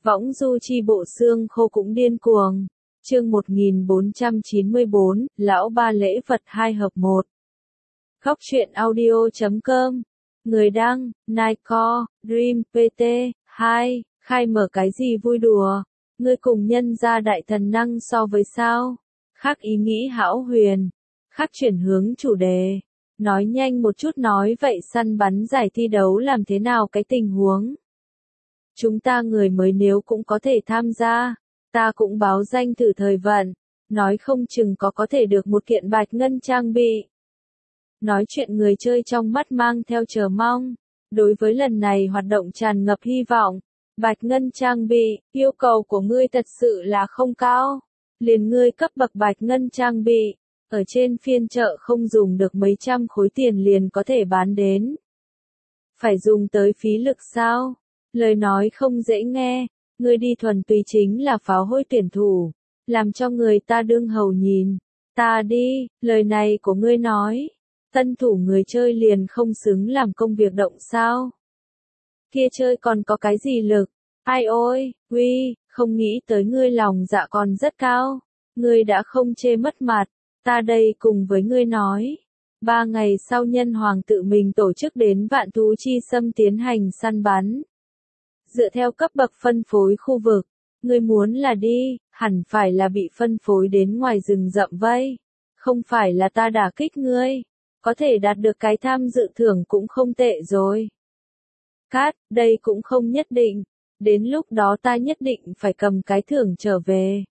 Võng du chi bộ xương khô cũng điên cuồng. Chương 1494, Lão Ba lễ vật 2 hợp 1. Góc truyện audio.com. Người đăng, Nightcore, Dream PT, 2, khai mở cái gì vui đùa. Ngươi cùng nhân gia đại thần năng so với sao? Khác ý nghĩ hão huyền. Khác chuyển hướng chủ đề. Nói nhanh một chút, nói vậy săn bắn giải thi đấu làm thế nào cái tình huống? Chúng ta người mới nếu cũng có thể tham gia, ta cũng báo danh thử thời vận, nói không chừng có thể được một kiện bạch ngân trang bị. Nói chuyện người chơi trong mắt mang theo chờ mong, đối với lần này hoạt động tràn ngập hy vọng. Bạch ngân trang bị, yêu cầu của ngươi thật sự là không cao, liền ngươi cấp bậc bạch ngân trang bị, ở trên phiên chợ không dùng được mấy trăm khối tiền liền có thể bán đến. Phải dùng tới phí lực sao? Lời nói không dễ nghe, ngươi đi thuần túy chính là pháo hôi tuyển thủ, làm cho người ta đương hầu nhìn. Ta đi, lời này của ngươi nói, tân thủ người chơi liền không xứng làm công việc động sao? Kia chơi còn có cái gì lực? Ai ôi, uy, không nghĩ tới ngươi lòng dạ còn rất cao, ngươi đã không chê mất mặt, ta đây cùng với ngươi nói. 3 ngày sau nhân hoàng tự mình tổ chức đến Vạn Thú Chi Xâm tiến hành săn bắn. Dựa theo cấp bậc phân phối khu vực, ngươi muốn là đi, hẳn phải là bị phân phối đến ngoài rừng rậm vây. Không phải là ta đả kích ngươi, có thể đạt được cái tham dự thưởng cũng không tệ rồi. Cát, đây cũng không nhất định, đến lúc đó ta nhất định phải cầm cái thưởng trở về.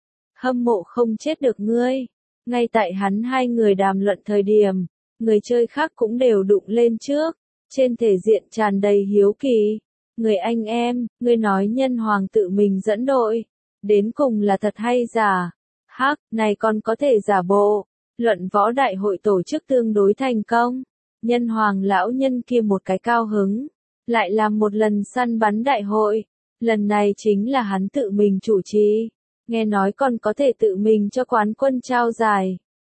Hâm mộ không chết được ngươi. Ngay tại hắn hai người đàm luận thời điểm, người chơi khác cũng đều đụng lên trước, trên thể diện tràn đầy hiếu kỳ. Người anh em, ngươi nói nhân hoàng tự mình dẫn đội, đến cùng là thật hay giả? Hắc, này còn có thể giả bộ. Luận võ đại hội tổ chức tương đối thành công, nhân hoàng lão nhân kia một cái cao hứng, lại làm một lần săn bắn đại hội, lần này chính là hắn tự mình chủ trì, nghe nói còn có thể tự mình cho quán quân trao giải.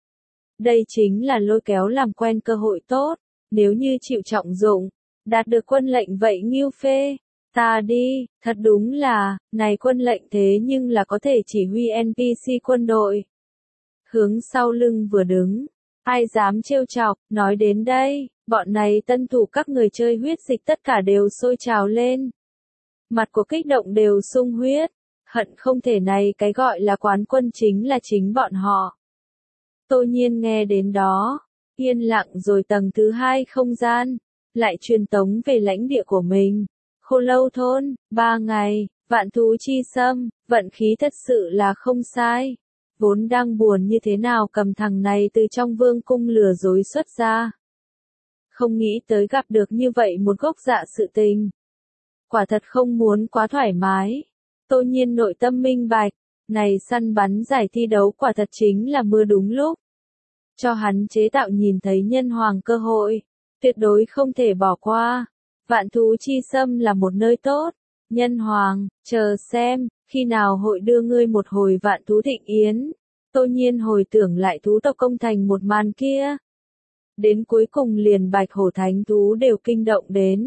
Đây chính là lôi kéo làm quen cơ hội tốt, nếu như chịu trọng dụng, đạt được quân lệnh vậy nghiêu phê. Ta đi, thật đúng là, này quân lệnh thế nhưng là có thể chỉ huy NPC quân đội. Hướng sau lưng vừa đứng, ai dám trêu chọc, nói đến đây, bọn này tân thủ các người chơi huyết dịch tất cả đều sôi trào lên. Mặt của kích động đều sung huyết, hận không thể này cái gọi là quán quân chính là chính bọn họ. Tô Nhiên nghe đến đó, yên lặng rồi tầng thứ 2 không gian, lại truyền tống về lãnh địa của mình. Khô Lâu thôn, 3 ngày, Vạn Thú Chi Xâm, vận khí thật sự là không sai. Vốn đang buồn như thế nào cầm thằng này từ trong vương cung lừa dối xuất ra. Không nghĩ tới gặp được như vậy một gốc dạ sự tình. Quả thật không muốn quá thoải mái. Tô Nhiên nội tâm minh bạch, này săn bắn giải thi đấu quả thật chính là mưa đúng lúc. Cho hắn chế tạo nhìn thấy nhân hoàng cơ hội, tuyệt đối không thể bỏ qua. Vạn Thú Chi Xâm là một nơi tốt. Nhân hoàng, chờ xem, khi nào hội đưa ngươi một hồi vạn thú thịnh yến. Tô Nhiên hồi tưởng lại thú tộc công thành một màn kia. Đến cuối cùng liền bạch hổ thánh thú đều kinh động đến.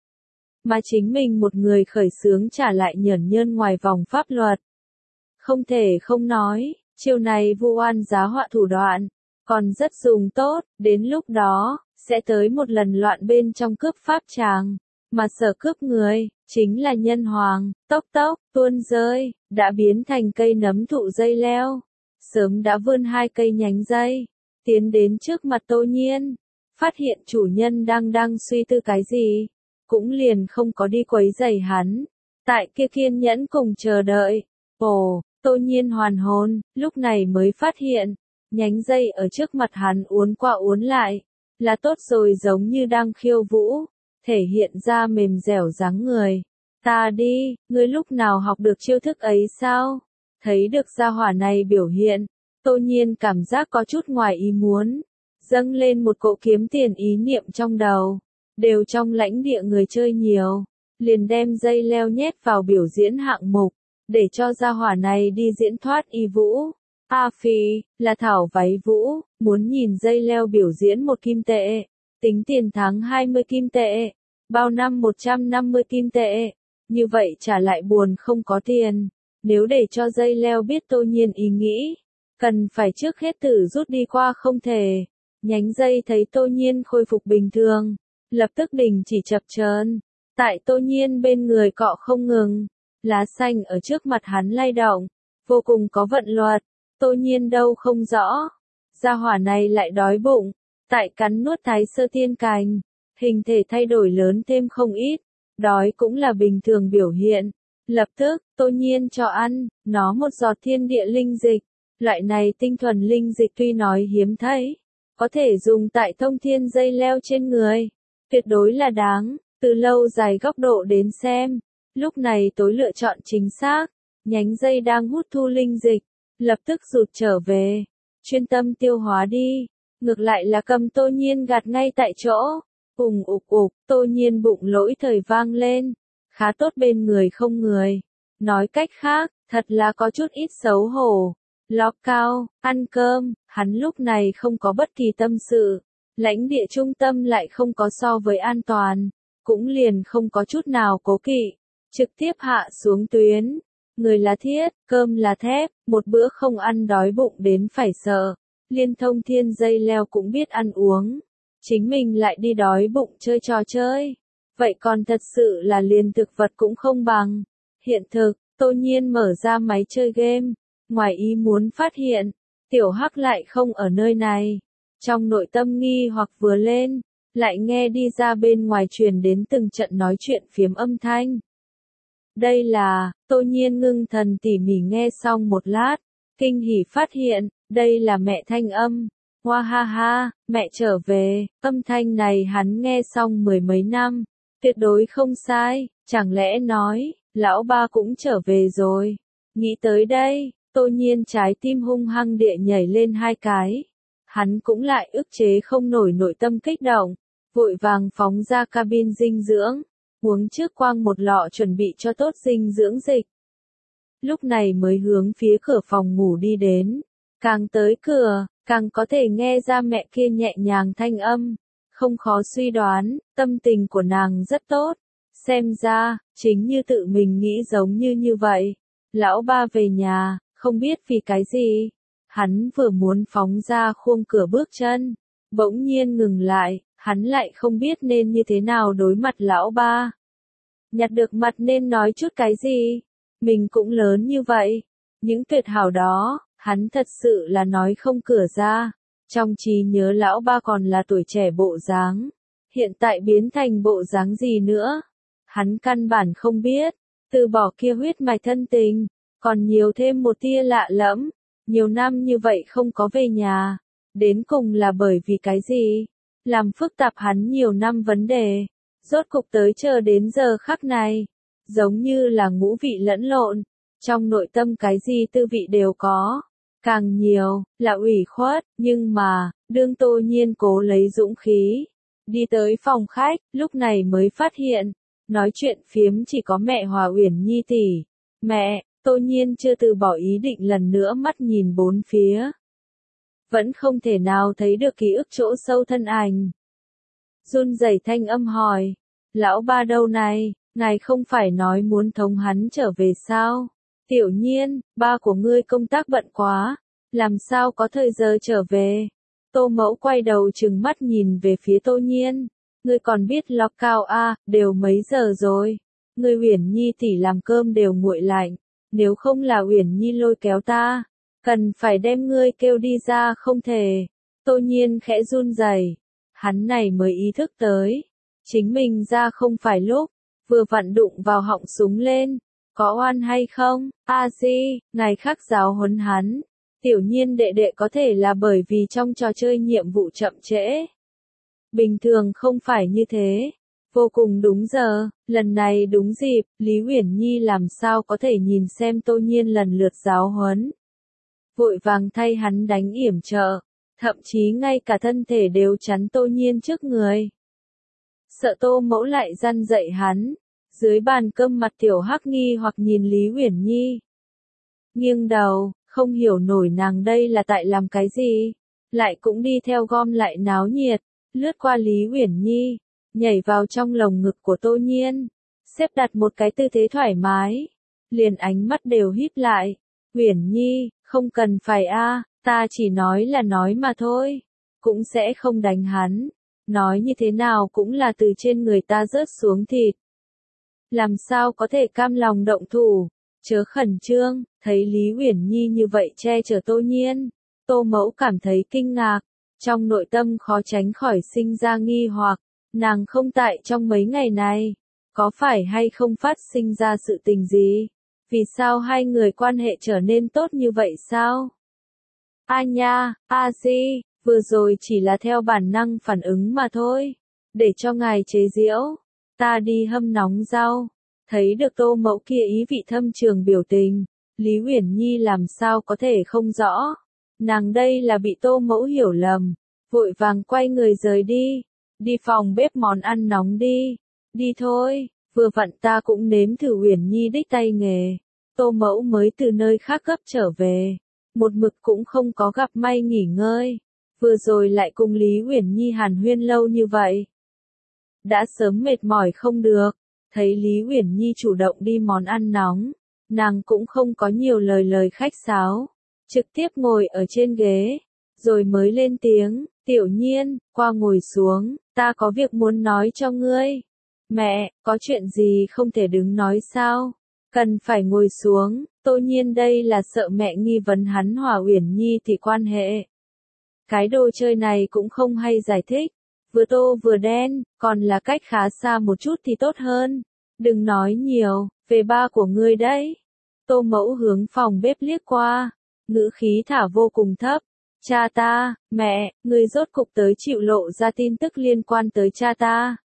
Mà chính mình một người khởi xướng trả lại nhởn nhơn ngoài vòng pháp luật. Không thể không nói, chiêu này vu oan giá họa thủ đoạn, còn rất dùng tốt, đến lúc đó, sẽ tới một lần loạn bên trong cướp pháp tràng. Mà sở cướp người, chính là nhân hoàng, tốc tốc, tuôn rơi, đã biến thành cây nấm thụ dây leo. Sớm đã vươn 2 cây nhánh dây, tiến đến trước mặt Tô Nhiên, phát hiện chủ nhân đang suy tư cái gì, cũng liền không có đi quấy rầy hắn, tại kia kiên nhẫn cùng chờ đợi. Ồ, Tô Nhiên hoàn hồn, lúc này mới phát hiện, nhánh dây ở trước mặt hắn uốn qua uốn lại, là tốt rồi giống như đang khiêu vũ, thể hiện ra mềm dẻo dáng người. Ta đi, ngươi lúc nào học được chiêu thức ấy sao? Thấy được gia hỏa này biểu hiện, Tô Nhiên cảm giác có chút ngoài ý muốn, dâng lên một cỗ kiếm tiền ý niệm trong đầu, đều trong lãnh địa người chơi nhiều, liền đem dây leo nhét vào biểu diễn hạng mục, để cho gia hỏa này đi diễn thoát y vũ. A phi, là thảo váy vũ, muốn nhìn dây leo biểu diễn 1 kim tệ, tính tiền thắng 20 kim tệ, bao năm 150 kim tệ, như vậy trả lại buồn không có tiền. Nếu để cho dây leo biết Tô Nhiên ý nghĩ, cần phải trước hết thử rút đi qua không thể. Nhánh dây thấy Tô Nhiên khôi phục bình thường, lập tức đình chỉ chập chờn. Tại Tô Nhiên bên người cọ không ngừng, lá xanh ở trước mặt hắn lay động, vô cùng có vận luật. Tô Nhiên đâu không rõ, gia hỏa này lại đói bụng, tại cắn nuốt Thái Sơ Tiên Cành, hình thể thay đổi lớn thêm không ít, đói cũng là bình thường biểu hiện. Lập tức, Tô Nhiên cho ăn, nó một giọt thiên địa linh dịch, loại này tinh thuần linh dịch tuy nói hiếm thấy, có thể dùng tại thông thiên dây leo trên người, tuyệt đối là đáng, từ lâu dài góc độ đến xem, lúc này tối lựa chọn chính xác, nhánh dây đang hút thu linh dịch, lập tức rụt trở về, chuyên tâm tiêu hóa đi, ngược lại là cầm Tô Nhiên gạt ngay tại chỗ, ục, Tô Nhiên bụng lỗi thời vang lên, khá tốt bên người không người, nói cách khác, thật là có chút ít xấu hổ. Ló cao, ăn cơm, hắn lúc này không có bất kỳ tâm sự, lãnh địa trung tâm lại không có so với an toàn, cũng liền không có chút nào cố kỵ, trực tiếp hạ xuống tuyến, người là thiết, cơm là thép, một bữa không ăn đói bụng đến phải sợ, liên thông thiên dây leo cũng biết ăn uống, chính mình lại đi đói bụng chơi trò chơi, vậy còn thật sự là liền thực vật cũng không bằng, hiện thực, Tô Nhiên mở ra máy chơi game. Ngoài ý muốn phát hiện, tiểu hắc lại không ở nơi này. Trong nội tâm nghi hoặc vừa lên, lại nghe đi ra bên ngoài truyền đến từng trận nói chuyện phiếm âm thanh. Đây là, Tô Nhiên ngưng thần tỉ mỉ nghe xong một lát, kinh hỉ phát hiện, đây là mẹ thanh âm. Hoa ha ha, mẹ trở về, âm thanh này hắn nghe xong mười mấy năm, tuyệt đối không sai, chẳng lẽ nói, lão ba cũng trở về rồi. Nghĩ tới đây, Tô Nhiên trái tim hung hăng địa nhảy lên hai cái. Hắn cũng lại ức chế không nổi nội tâm kích động, vội vàng phóng ra cabin dinh dưỡng, uống trước quang một lọ chuẩn bị cho tốt dinh dưỡng dịch. Lúc này mới hướng phía cửa phòng ngủ đi đến, càng tới cửa, càng có thể nghe ra mẹ kia nhẹ nhàng thanh âm, không khó suy đoán, tâm tình của nàng rất tốt, xem ra, chính như tự mình nghĩ giống như vậy. Lão ba về nhà, không biết vì cái gì, hắn vừa muốn phóng ra khung cửa bước chân, bỗng nhiên ngừng lại, hắn lại không biết nên như thế nào đối mặt lão ba. Nhặt được mặt nên nói chút cái gì, mình cũng lớn như vậy, những tuyệt hảo đó, hắn thật sự là nói không cửa ra, trong trí nhớ lão ba còn là tuổi trẻ bộ dáng, hiện tại biến thành bộ dáng gì nữa, hắn căn bản không biết, từ bỏ kia huyết mạch thân tình. Còn nhiều thêm một tia lạ lẫm, nhiều năm như vậy không có về nhà, đến cùng là bởi vì cái gì, làm phức tạp hắn nhiều năm vấn đề, rốt cục tới chờ đến giờ khắc này, giống như là ngũ vị lẫn lộn, trong nội tâm cái gì tư vị đều có, càng nhiều, là ủy khuất, nhưng mà, đương Tô Nhiên cố lấy dũng khí, đi tới phòng khách, lúc này mới phát hiện, nói chuyện phiếm chỉ có mẹ Hòa Uyển Nhi tỷ, mẹ. Tô Nhiên chưa từ bỏ ý định lần nữa mắt nhìn bốn phía. Vẫn không thể nào thấy được ký ức chỗ sâu thân ảnh. Run rẩy thanh âm hỏi, lão ba đâu này, ngài không phải nói muốn thống hắn trở về sao? Tiểu Nhiên, ba của ngươi công tác bận quá, làm sao có thời giờ trở về? Tô Mẫu quay đầu trừng mắt nhìn về phía Tô Nhiên, ngươi còn biết lọc cao a, đều mấy giờ rồi? Ngươi Uyển Nhi tỷ làm cơm đều nguội lạnh. Nếu không là Uyển Nhi lôi kéo ta, cần phải đem ngươi kêu đi ra không thể. Tô Nhiên khẽ run rẩy, hắn này mới ý thức tới, chính mình ra không phải lúc, vừa vặn đụng vào họng súng lên, có oan hay không? A Di, ngài khắc giáo huấn hắn. Tiểu Nhiên đệ đệ có thể là bởi vì trong trò chơi nhiệm vụ chậm trễ. Bình thường không phải như thế. Vô cùng đúng giờ, lần này đúng dịp, Lý Uyển Nhi làm sao có thể nhìn xem Tô Nhiên lần lượt giáo huấn. Vội vàng thay hắn đánh yểm trợ, thậm chí ngay cả thân thể đều chắn Tô Nhiên trước người. Sợ Tô Mẫu lại răn dạy hắn, dưới bàn cơm mặt tiểu hắc nghi hoặc nhìn Lý Uyển Nhi. Nghiêng đầu, không hiểu nổi nàng đây là tại làm cái gì, lại cũng đi theo gom lại náo nhiệt, lướt qua Lý Uyển Nhi. Nhảy vào trong lồng ngực của Tô Nhiên, xếp đặt một cái tư thế thoải mái, liền ánh mắt đều híp lại. Uyển Nhi, không cần phải a, ta chỉ nói là nói mà thôi, cũng sẽ không đánh hắn, nói như thế nào cũng là từ trên người ta rớt xuống thịt. Làm sao có thể cam lòng động thủ, chớ khẩn trương, thấy Lý Uyển Nhi như vậy che chở Tô Nhiên, Tô Mẫu cảm thấy kinh ngạc, trong nội tâm khó tránh khỏi sinh ra nghi hoặc, nàng không tại trong mấy ngày này, có phải hay không phát sinh ra sự tình gì? Vì sao hai người quan hệ trở nên tốt như vậy sao? A nha, A Di, vừa rồi chỉ là theo bản năng phản ứng mà thôi, để cho ngài chế giễu, ta đi hâm nóng rau. Thấy được Tô Mẫu kia ý vị thâm trường biểu tình, Lý Uyển Nhi làm sao có thể không rõ. Nàng đây là bị Tô Mẫu hiểu lầm, vội vàng quay người rời đi, đi phòng bếp món ăn nóng đi, đi thôi, vừa vặn ta cũng nếm thử Uyển Nhi đích tay nghề. Tô Mẫu mới từ nơi khác gấp trở về, một mực cũng không có gặp may nghỉ ngơi, vừa rồi lại cùng Lý Uyển Nhi hàn huyên lâu như vậy. Đã sớm mệt mỏi không được, thấy Lý Uyển Nhi chủ động đi món ăn nóng, nàng cũng không có nhiều lời khách sáo, trực tiếp ngồi ở trên ghế, rồi mới lên tiếng, Tiểu Nhiên, qua ngồi xuống, ta có việc muốn nói cho ngươi. Mẹ, có chuyện gì không thể đứng nói sao? Cần phải ngồi xuống, Tô Nhiên đây là sợ mẹ nghi vấn hắn hòa Uyển Nhi thì quan hệ. Cái đồ chơi này cũng không hay giải thích, vừa tô vừa đen, còn là cách khá xa một chút thì tốt hơn. Đừng nói nhiều, về ba của ngươi đấy. Tô Mẫu hướng phòng bếp liếc qua, ngữ khí thả vô cùng thấp. Cha ta, mẹ, ngươi rốt cục tới chịu lộ ra tin tức liên quan tới cha ta.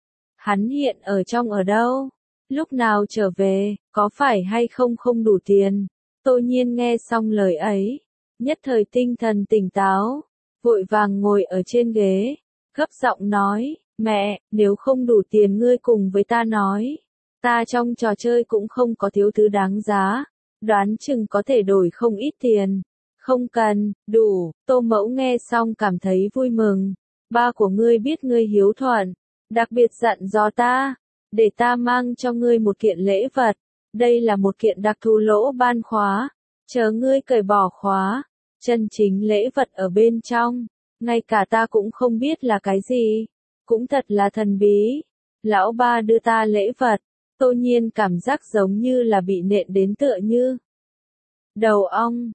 Hắn hiện ở trong ở đâu? Lúc nào trở về, có phải hay không không đủ tiền? Tô Nhiên nghe xong lời ấy, nhất thời tinh thần tỉnh táo, vội vàng ngồi ở trên ghế, gấp giọng nói, mẹ, nếu không đủ tiền ngươi cùng với ta nói, ta trong trò chơi cũng không có thiếu thứ đáng giá, đoán chừng có thể đổi không ít tiền. Không cần, đủ, Tô Mẫu nghe xong cảm thấy vui mừng, ba của ngươi biết ngươi hiếu thuận, đặc biệt dặn dò ta, để ta mang cho ngươi một kiện lễ vật, đây là một kiện đặc thù lỗ ban khóa, chờ ngươi cởi bỏ khóa, chân chính lễ vật ở bên trong, ngay cả ta cũng không biết là cái gì, cũng thật là thần bí. Lão ba đưa ta lễ vật, Tô Nhiên cảm giác giống như là bị nện đến tựa như đầu ong,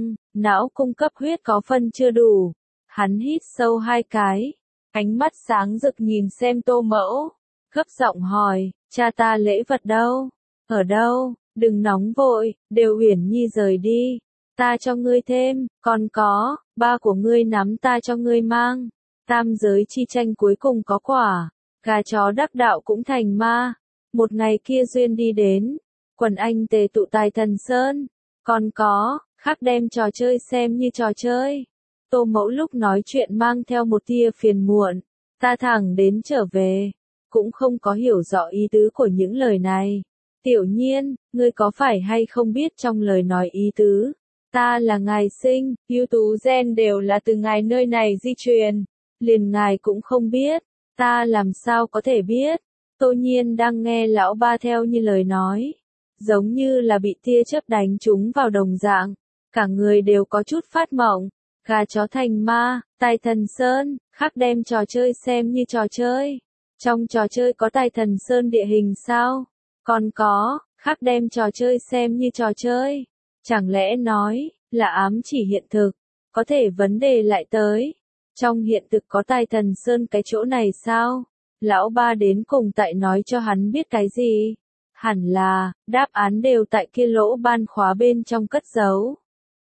não cung cấp huyết có phân chưa đủ. Hắn hít sâu 2 cái, ánh mắt sáng rực nhìn xem Tô Mẫu, gấp giọng hỏi, cha ta lễ vật đâu? Ở đâu? Đừng nóng vội, đều Uyển Nhi rời đi, ta cho ngươi thêm, còn có, ba của ngươi nắm ta cho ngươi mang. Tam giới chi tranh cuối cùng có quả, gà chó đắc đạo cũng thành ma. Một ngày kia duyên đi đến, quần anh tề tụ tài Thần Sơn. Còn có, khác đem trò chơi xem như trò chơi. Tô Mẫu lúc nói chuyện mang theo một tia phiền muộn, ta thẳng đến trở về, cũng không có hiểu rõ ý tứ của những lời này. Tiểu Nhiên, ngươi có phải hay không biết trong lời nói ý tứ? Ta là ngài sinh, ưu tú gen đều là từ ngài nơi này di truyền, liền ngài cũng không biết, ta làm sao có thể biết? Tô Nhiên đang nghe lão ba theo như lời nói, giống như là bị tia chớp đánh trúng vào đồng dạng, cả người đều có chút phát mộng, gà chó thành ma, tài Thần Sơn, khác đem trò chơi xem như trò chơi. Trong trò chơi có tài Thần Sơn địa hình sao? Còn có, khác đem trò chơi xem như trò chơi. Chẳng lẽ nói, là ám chỉ hiện thực, có thể vấn đề lại tới. Trong hiện thực có tài Thần Sơn cái chỗ này sao? Lão ba đến cùng tại nói cho hắn biết cái gì? Hẳn là, đáp án đều tại kia lỗ ban khóa bên trong cất giấu.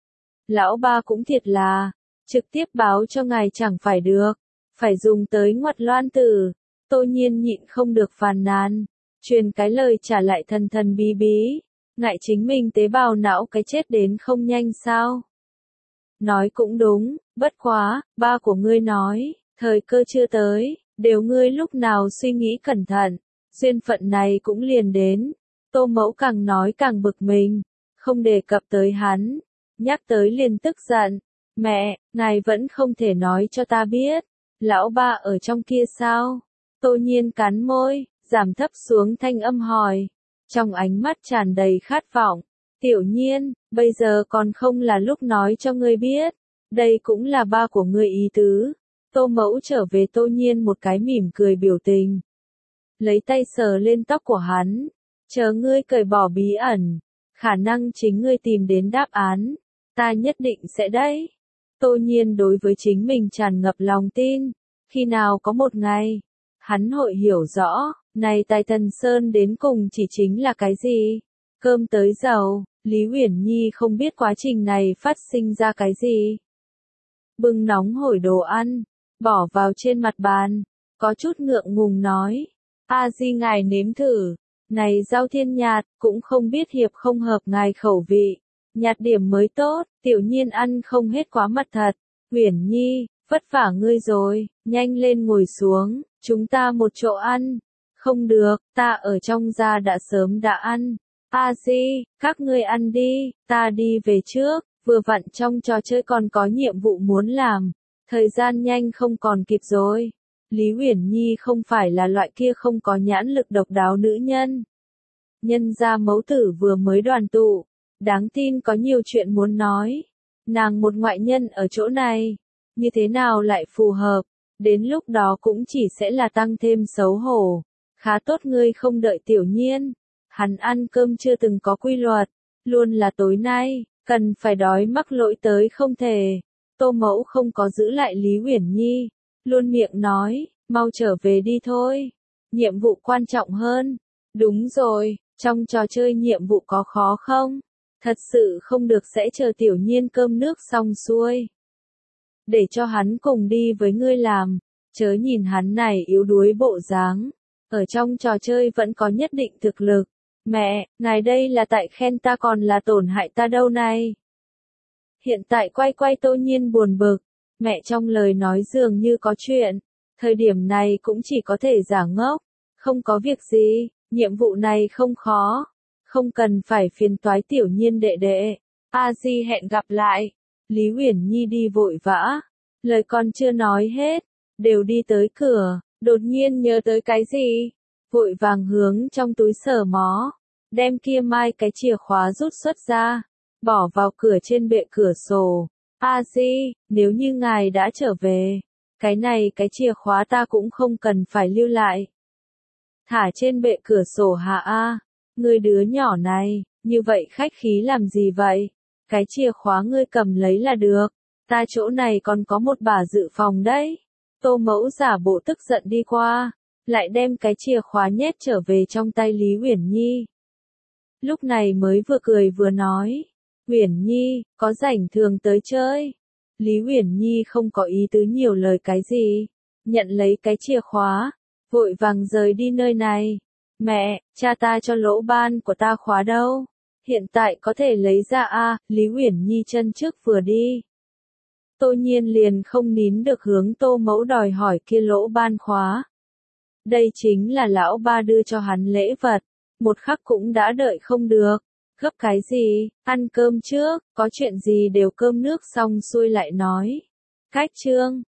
Lão ba cũng thiệt là, trực tiếp báo cho ngài chẳng phải được, phải dùng tới ngoặt loan tử. Tô Nhiên nhịn không được phàn nàn, truyền cái lời trả lại thần thần bí bí, ngại chính mình tế bào não cái chết đến không nhanh sao. Nói cũng đúng, bất quá, ba của ngươi nói, thời cơ chưa tới, đều ngươi lúc nào suy nghĩ cẩn thận, duyên phận này cũng liền đến. Tô Mẫu càng nói càng bực mình, không đề cập tới hắn, nhắc tới liền tức giận, mẹ, ngài vẫn không thể nói cho ta biết, lão ba ở trong kia sao? Tô Nhiên cắn môi, giảm thấp xuống thanh âm hỏi, trong ánh mắt tràn đầy khát vọng. Tiểu Nhiên, bây giờ còn không là lúc nói cho ngươi biết, đây cũng là ba của ngươi ý tứ. Tô Mẫu trở về Tô Nhiên một cái mỉm cười biểu tình. Lấy tay sờ lên tóc của hắn, chờ ngươi cởi bỏ bí ẩn, khả năng chính ngươi tìm đến đáp án, ta nhất định sẽ đấy. Tô Nhiên đối với chính mình tràn ngập lòng tin, khi nào có một ngày, hắn hội hiểu rõ, này Tài Thần Sơn đến cùng chỉ chính là cái gì. Cơm tới dầu, Lý Uyển Nhi không biết quá trình này phát sinh ra cái gì. Bưng nóng hổi đồ ăn, bỏ vào trên mặt bàn, có chút ngượng ngùng nói, A Di ngài nếm thử, này rau thiên nhạt, cũng không biết hiệp không hợp ngài khẩu vị, nhạt điểm mới tốt, Tiểu Nhiên ăn không hết quá mật thật. Uyển Nhi, vất vả ngươi rồi, nhanh lên ngồi xuống, chúng ta một chỗ ăn. Không được, ta ở trong gia đã sớm đã ăn. A Di, các ngươi ăn đi, ta đi về trước, vừa vặn trong trò chơi còn có nhiệm vụ muốn làm, thời gian nhanh không còn kịp rồi. Lý Uyển Nhi không phải là loại kia không có nhãn lực độc đáo nữ nhân. Nhân gia mẫu tử vừa mới đoàn tụ, đáng tin có nhiều chuyện muốn nói. Nàng một ngoại nhân ở chỗ này, như thế nào lại phù hợp, đến lúc đó cũng chỉ sẽ là tăng thêm xấu hổ. Khá tốt ngươi không đợi Tiểu Nhiên, hắn ăn cơm chưa từng có quy luật, luôn là tối nay, cần phải đói mắc lỗi tới không thể. Tô Mẫu không có giữ lại Lý Uyển Nhi, luôn miệng nói, mau trở về đi thôi, nhiệm vụ quan trọng hơn. Đúng rồi, trong trò chơi nhiệm vụ có khó không? Thật sự không được sẽ chờ Tiểu Nhiên cơm nước xong xuôi. Để cho hắn cùng đi với ngươi làm, chớ nhìn hắn này yếu đuối bộ dáng, ở trong trò chơi vẫn có nhất định thực lực. Mẹ, ngài đây là tại khen ta còn là tổn hại ta đâu này? Hiện tại quay Tô Nhiên buồn bực, mẹ trong lời nói dường như có chuyện, thời điểm này cũng chỉ có thể giả ngốc, không có việc gì, nhiệm vụ này không khó, không cần phải phiền toái Tiểu Nhiên đệ đệ. A Di hẹn gặp lại. Lý Uyển Nhi đi vội vã, lời còn chưa nói hết, đều đi tới cửa, đột nhiên nhớ tới cái gì, vội vàng hướng trong túi sờ mó, đem kia mai cái chìa khóa rút xuất ra, bỏ vào cửa trên bệ cửa sổ. A Di, nếu như ngài đã trở về, cái này cái chìa khóa ta cũng không cần phải lưu lại. Thả trên bệ cửa sổ hạ A, ngươi đứa nhỏ này, như vậy khách khí làm gì vậy? Cái chìa khóa ngươi cầm lấy là được, ta chỗ này còn có một bà dự phòng đấy. Tô Mẫu giả bộ tức giận đi qua, lại đem cái chìa khóa nhét trở về trong tay Lý Uyển Nhi. Lúc này mới vừa cười vừa nói, Uyển Nhi, có rảnh thường tới chơi. Lý Uyển Nhi không có ý tứ nhiều lời cái gì, nhận lấy cái chìa khóa, vội vàng rời đi nơi này. Mẹ, cha ta cho lỗ ban của ta khóa đâu? Hiện tại có thể lấy ra a. Lý Uyển Nhi chân trước vừa đi. Tô Nhiên liền không nín được hướng Tô Mẫu đòi hỏi kia lỗ ban khóa. Đây chính là lão ba đưa cho hắn lễ vật, một khắc cũng đã đợi không được. Gấp cái gì, ăn cơm trước, có chuyện gì đều cơm nước xong xuôi lại nói. Cách chương